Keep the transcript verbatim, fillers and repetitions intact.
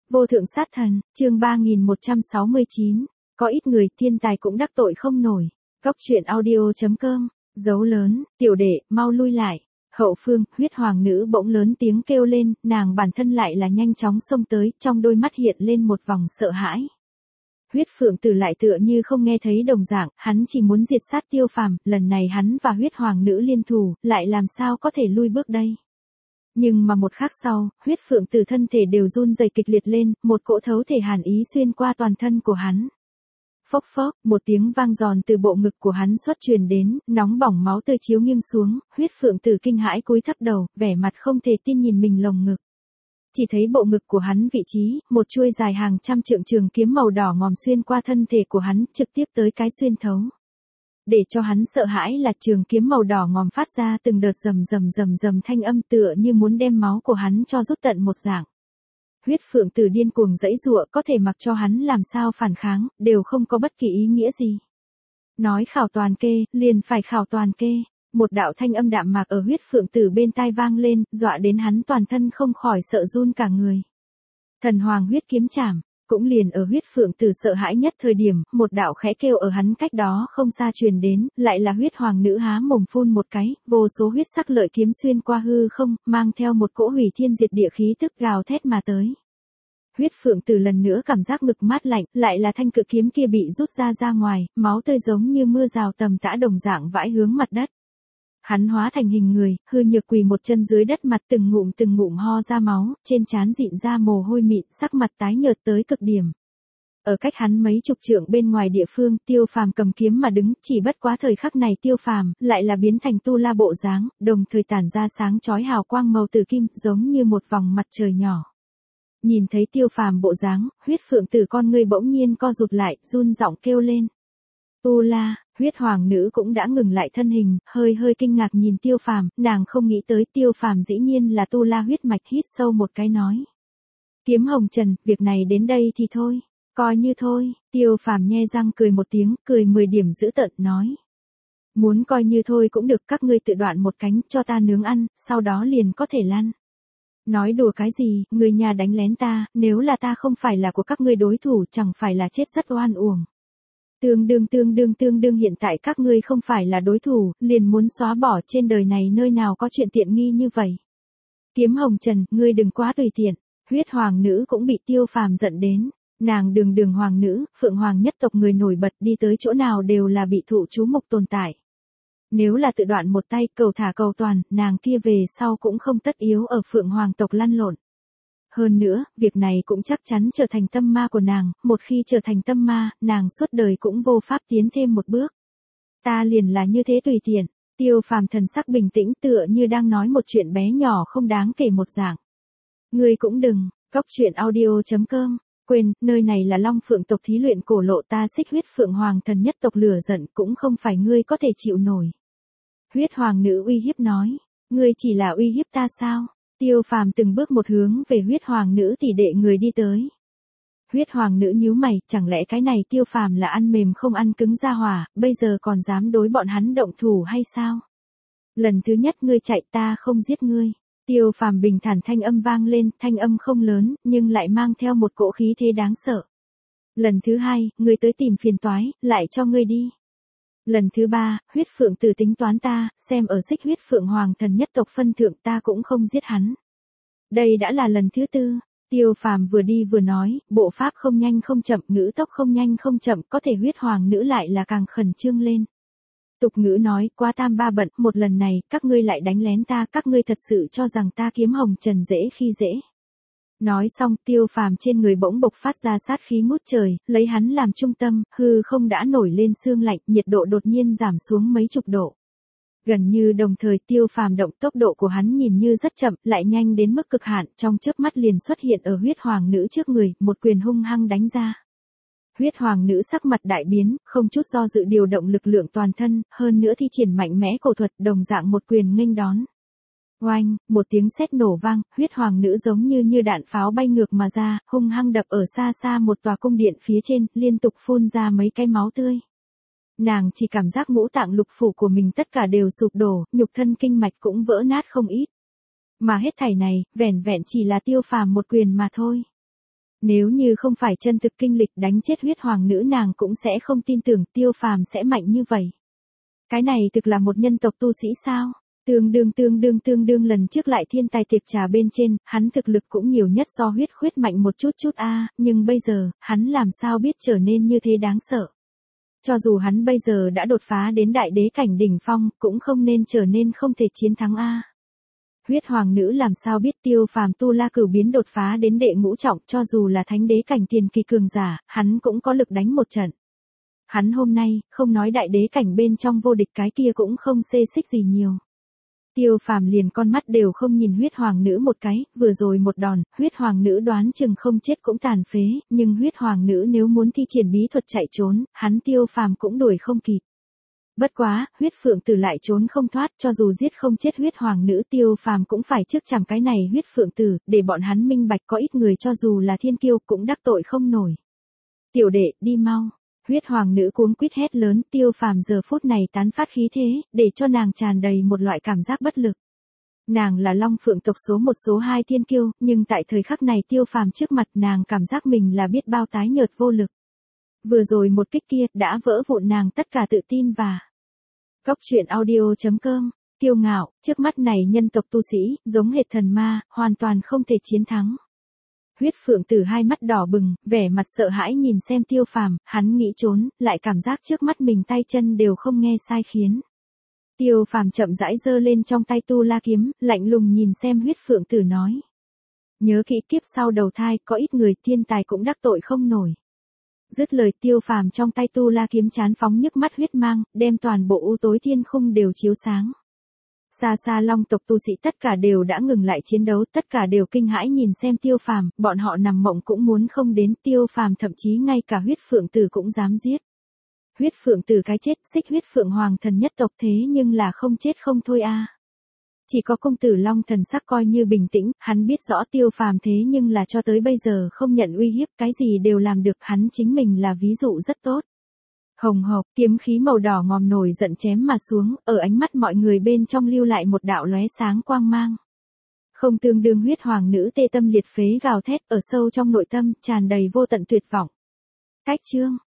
Vô thượng sát thần, chương ba nghìn một trăm sáu mươi chín, có ít người thiên tài cũng đắc tội không nổi. Góc truyện audio chấm com, dấu lớn, tiểu đệ, mau lui lại. Hậu phương, huyết hoàng nữ bỗng lớn tiếng kêu lên, nàng bản thân lại là nhanh chóng xông tới, trong đôi mắt hiện lên một vòng sợ hãi. Huyết phượng tử lại tựa như không nghe thấy đồng dạng, hắn chỉ muốn diệt sát Tiêu Phàm, lần này hắn và huyết hoàng nữ liên thủ, lại làm sao có thể lui bước đây. Nhưng mà một khắc sau, huyết phượng tử thân thể đều run rẩy kịch liệt lên, một cỗ thấu thể hàn ý xuyên qua toàn thân của hắn. Phốc phốc, một tiếng vang giòn từ bộ ngực của hắn xuất truyền đến, nóng bỏng máu tươi chiếu nghiêng xuống, huyết phượng tử kinh hãi cúi thấp đầu, vẻ mặt không thể tin nhìn mình lồng ngực. Chỉ thấy bộ ngực của hắn vị trí, một chuôi dài hàng trăm trượng trường kiếm màu đỏ ngòm xuyên qua thân thể của hắn, trực tiếp tới cái xuyên thấu. Để cho hắn sợ hãi là trường kiếm màu đỏ ngòm phát ra từng đợt rầm rầm rầm rầm thanh âm tựa như muốn đem máu của hắn cho rút tận một dạng. Huyết phượng tử điên cuồng giãy giụa, có thể mặc cho hắn làm sao phản kháng, đều không có bất kỳ ý nghĩa gì. Nói khảo toàn kê, liền phải khảo toàn kê. Một đạo thanh âm đạm mạc ở huyết phượng tử bên tai vang lên, dọa đến hắn toàn thân không khỏi sợ run cả người. Thần hoàng huyết kiếm chảm. Cũng liền ở huyết phượng tử sợ hãi nhất thời điểm, một đạo khẽ kêu ở hắn cách đó không xa truyền đến, lại là huyết hoàng nữ há mồm phun một cái, vô số huyết sắc lợi kiếm xuyên qua hư không, mang theo một cỗ hủy thiên diệt địa khí tức gào thét mà tới. Huyết phượng tử lần nữa cảm giác ngực mát lạnh, lại là thanh cự kiếm kia bị rút ra ra ngoài, máu tươi giống như mưa rào tầm tã đồng dạng vãi hướng mặt đất. Hắn hóa thành hình người, hư nhược quỳ một chân dưới đất, mặt từng ngụm từng ngụm ho ra máu, trên trán dịn ra mồ hôi mịn, sắc mặt tái nhợt tới cực điểm. Ở cách hắn mấy chục trượng bên ngoài địa phương, Tiêu Phàm cầm kiếm mà đứng, chỉ bất quá thời khắc này Tiêu Phàm lại là biến thành tu la bộ dáng, đồng thời tản ra sáng chói hào quang màu tử kim, giống như một vòng mặt trời nhỏ. Nhìn thấy Tiêu Phàm bộ dáng, huyết phượng tử con ngươi bỗng nhiên co rụt lại, run giọng kêu lên. Tu la. Huyết hoàng nữ cũng đã ngừng lại thân hình, hơi hơi kinh ngạc nhìn Tiêu Phàm, nàng không nghĩ tới Tiêu Phàm dĩ nhiên là tu la huyết mạch, hít sâu một cái nói. Kiếm hồng trần, việc này đến đây thì thôi, coi như thôi. Tiêu Phàm nhe răng cười một tiếng, cười mười điểm dữ tợn nói. Muốn coi như thôi cũng được, các ngươi tự đoạn một cánh cho ta nướng ăn, sau đó liền có thể lăn. Nói đùa cái gì, người nhà đánh lén ta, nếu là ta không phải là của các ngươi đối thủ, chẳng phải là chết rất oan uổng. Tương đương tương đương tương đương hiện tại các ngươi không phải là đối thủ, liền muốn xóa bỏ, trên đời này nơi nào có chuyện tiện nghi như vậy. Kiếm hồng trần, ngươi đừng quá tùy tiện. Huyết hoàng nữ cũng bị Tiêu Phàm giận đến. Nàng đường đường hoàng nữ, phượng hoàng nhất tộc người nổi bật, đi tới chỗ nào đều là bị thụ chú mục tồn tại. Nếu là tự đoạn một tay, cầu thả cầu toàn, nàng kia về sau cũng không tất yếu ở phượng hoàng tộc lăn lộn. Hơn nữa, việc này cũng chắc chắn trở thành tâm ma của nàng, một khi trở thành tâm ma, nàng suốt đời cũng vô pháp tiến thêm một bước. Ta liền là như thế tùy tiện. Tiêu Phàm thần sắc bình tĩnh, tựa như đang nói một chuyện bé nhỏ không đáng kể một dạng. Ngươi cũng đừng. Góc truyện audio chấm com, quên, nơi này là Long Phượng tộc thí luyện cổ lộ, ta xích huyết phượng hoàng thần nhất tộc lửa giận cũng không phải ngươi có thể chịu nổi. Huyết hoàng nữ uy hiếp nói, ngươi chỉ là uy hiếp ta sao? Tiêu Phàm từng bước một hướng về huyết hoàng nữ tỷ đệ người đi tới. Huyết hoàng nữ nhíu mày, chẳng lẽ cái này Tiêu Phàm là ăn mềm không ăn cứng ra hỏa, bây giờ còn dám đối bọn hắn động thủ hay sao? Lần thứ nhất ngươi chạy, ta không giết ngươi. Tiêu Phàm bình thản thanh âm vang lên, thanh âm không lớn, nhưng lại mang theo một cỗ khí thế đáng sợ. Lần thứ hai, ngươi tới tìm phiền toái, lại cho ngươi đi. Lần thứ ba, huyết phượng tử tính toán ta, xem ở xích huyết phượng hoàng thần nhất tộc phân thượng, ta cũng không giết hắn. Đây đã là lần thứ tư. Tiêu Phàm vừa đi vừa nói, bộ pháp không nhanh không chậm, ngữ tốc không nhanh không chậm, có thể huyết hoàng nữ lại là càng khẩn trương lên. Tục ngữ nói, quá tam ba bận, một lần này, các ngươi lại đánh lén ta, các ngươi thật sự cho rằng ta kiếm hồng trần dễ khi dễ. Nói xong, Tiêu Phàm trên người bỗng bộc phát ra sát khí ngút trời, lấy hắn làm trung tâm, hư không đã nổi lên sương lạnh, nhiệt độ đột nhiên giảm xuống mấy chục độ. Gần như đồng thời Tiêu Phàm động, tốc độ của hắn nhìn như rất chậm, lại nhanh đến mức cực hạn, trong chớp mắt liền xuất hiện ở huyết hoàng nữ trước người, một quyền hung hăng đánh ra. Huyết hoàng nữ sắc mặt đại biến, không chút do dự điều động lực lượng toàn thân, hơn nữa thi triển mạnh mẽ cổ thuật, đồng dạng một quyền nghênh đón. Oanh, một tiếng sét nổ vang, huyết hoàng nữ giống như như đạn pháo bay ngược mà ra, hung hăng đập ở xa xa một tòa cung điện phía trên, liên tục phun ra mấy cái máu tươi. Nàng chỉ cảm giác ngũ tạng lục phủ của mình tất cả đều sụp đổ, nhục thân kinh mạch cũng vỡ nát không ít. Mà hết thảy này, vẻn vẹn chỉ là Tiêu Phàm một quyền mà thôi. Nếu như không phải chân thực kinh lịch đánh chết huyết hoàng nữ nàng cũng sẽ không tin tưởng Tiêu Phàm sẽ mạnh như vậy. Cái này thực là một nhân tộc tu sĩ sao? Tương đương tương đương tương đương lần trước lại thiên tài tiệc trà bên trên, hắn thực lực cũng nhiều nhất so huyết khuyết mạnh một chút chút a, nhưng bây giờ, hắn làm sao biết trở nên như thế đáng sợ. Cho dù hắn bây giờ đã đột phá đến đại đế cảnh đỉnh phong, cũng không nên trở nên không thể chiến thắng a. Huyết hoàng nữ làm sao biết Tiêu Phàm tu la cửu biến đột phá đến đệ ngũ trọng, cho dù là thánh đế cảnh tiền kỳ cường giả, hắn cũng có lực đánh một trận. Hắn hôm nay, không nói đại đế cảnh bên trong vô địch cái kia cũng không xê xích gì nhiều. Tiêu Phàm liền con mắt đều không nhìn huyết hoàng nữ một cái, vừa rồi một đòn, huyết hoàng nữ đoán chừng không chết cũng tàn phế, nhưng huyết hoàng nữ nếu muốn thi triển bí thuật chạy trốn, hắn Tiêu Phàm cũng đuổi không kịp. Bất quá, huyết phượng tử lại trốn không thoát, cho dù giết không chết huyết hoàng nữ Tiêu Phàm cũng phải trước chằm cái này huyết phượng tử, để bọn hắn minh bạch có ít người cho dù là thiên kiêu cũng đắc tội không nổi. Tiểu đệ, đi mau. Huyết hoàng nữ cuống quýt hét lớn, Tiêu Phàm giờ phút này tán phát khí thế, để cho nàng tràn đầy một loại cảm giác bất lực. Nàng là Long Phượng tộc số một số hai thiên kiêu, nhưng tại thời khắc này Tiêu Phàm trước mặt nàng cảm giác mình là biết bao tái nhợt vô lực. Vừa rồi một kích kia đã vỡ vụn nàng tất cả tự tin và Cóc truyện audio chấm com, kiêu ngạo, trước mắt này nhân tộc tu sĩ, giống hệt thần ma, hoàn toàn không thể chiến thắng. Huyết phượng tử hai mắt đỏ bừng, vẻ mặt sợ hãi nhìn xem Tiêu Phàm, hắn nghĩ trốn, lại cảm giác trước mắt mình tay chân đều không nghe sai khiến. Tiêu Phàm chậm rãi giơ lên trong tay tu la kiếm, lạnh lùng nhìn xem huyết phượng tử nói. Nhớ kỹ kiếp sau đầu thai, có ít người thiên tài cũng đắc tội không nổi. Dứt lời Tiêu Phàm trong tay tu la kiếm chán phóng nhức mắt huyết mang, đem toàn bộ u tối thiên khung đều chiếu sáng. Xa xa Long tộc tu sĩ tất cả đều đã ngừng lại chiến đấu, tất cả đều kinh hãi nhìn xem Tiêu Phàm, bọn họ nằm mộng cũng muốn không đến, Tiêu Phàm thậm chí ngay cả huyết phượng tử cũng dám giết. Huyết phượng tử cái chết, xích huyết phượng hoàng thần nhất tộc thế nhưng là không chết không thôi a. Chỉ có công tử Long thần sắc coi như bình tĩnh, hắn biết rõ Tiêu Phàm thế nhưng là cho tới bây giờ không nhận uy hiếp, cái gì đều làm được, hắn chính mình là ví dụ rất tốt. Hồng hộc, kiếm khí màu đỏ ngòm nổi giận chém mà xuống, ở ánh mắt mọi người bên trong lưu lại một đạo lóe sáng quang mang. Không tương đương huyết hoàng nữ tê tâm liệt phế gào thét ở sâu trong nội tâm, tràn đầy vô tận tuyệt vọng. Cách chương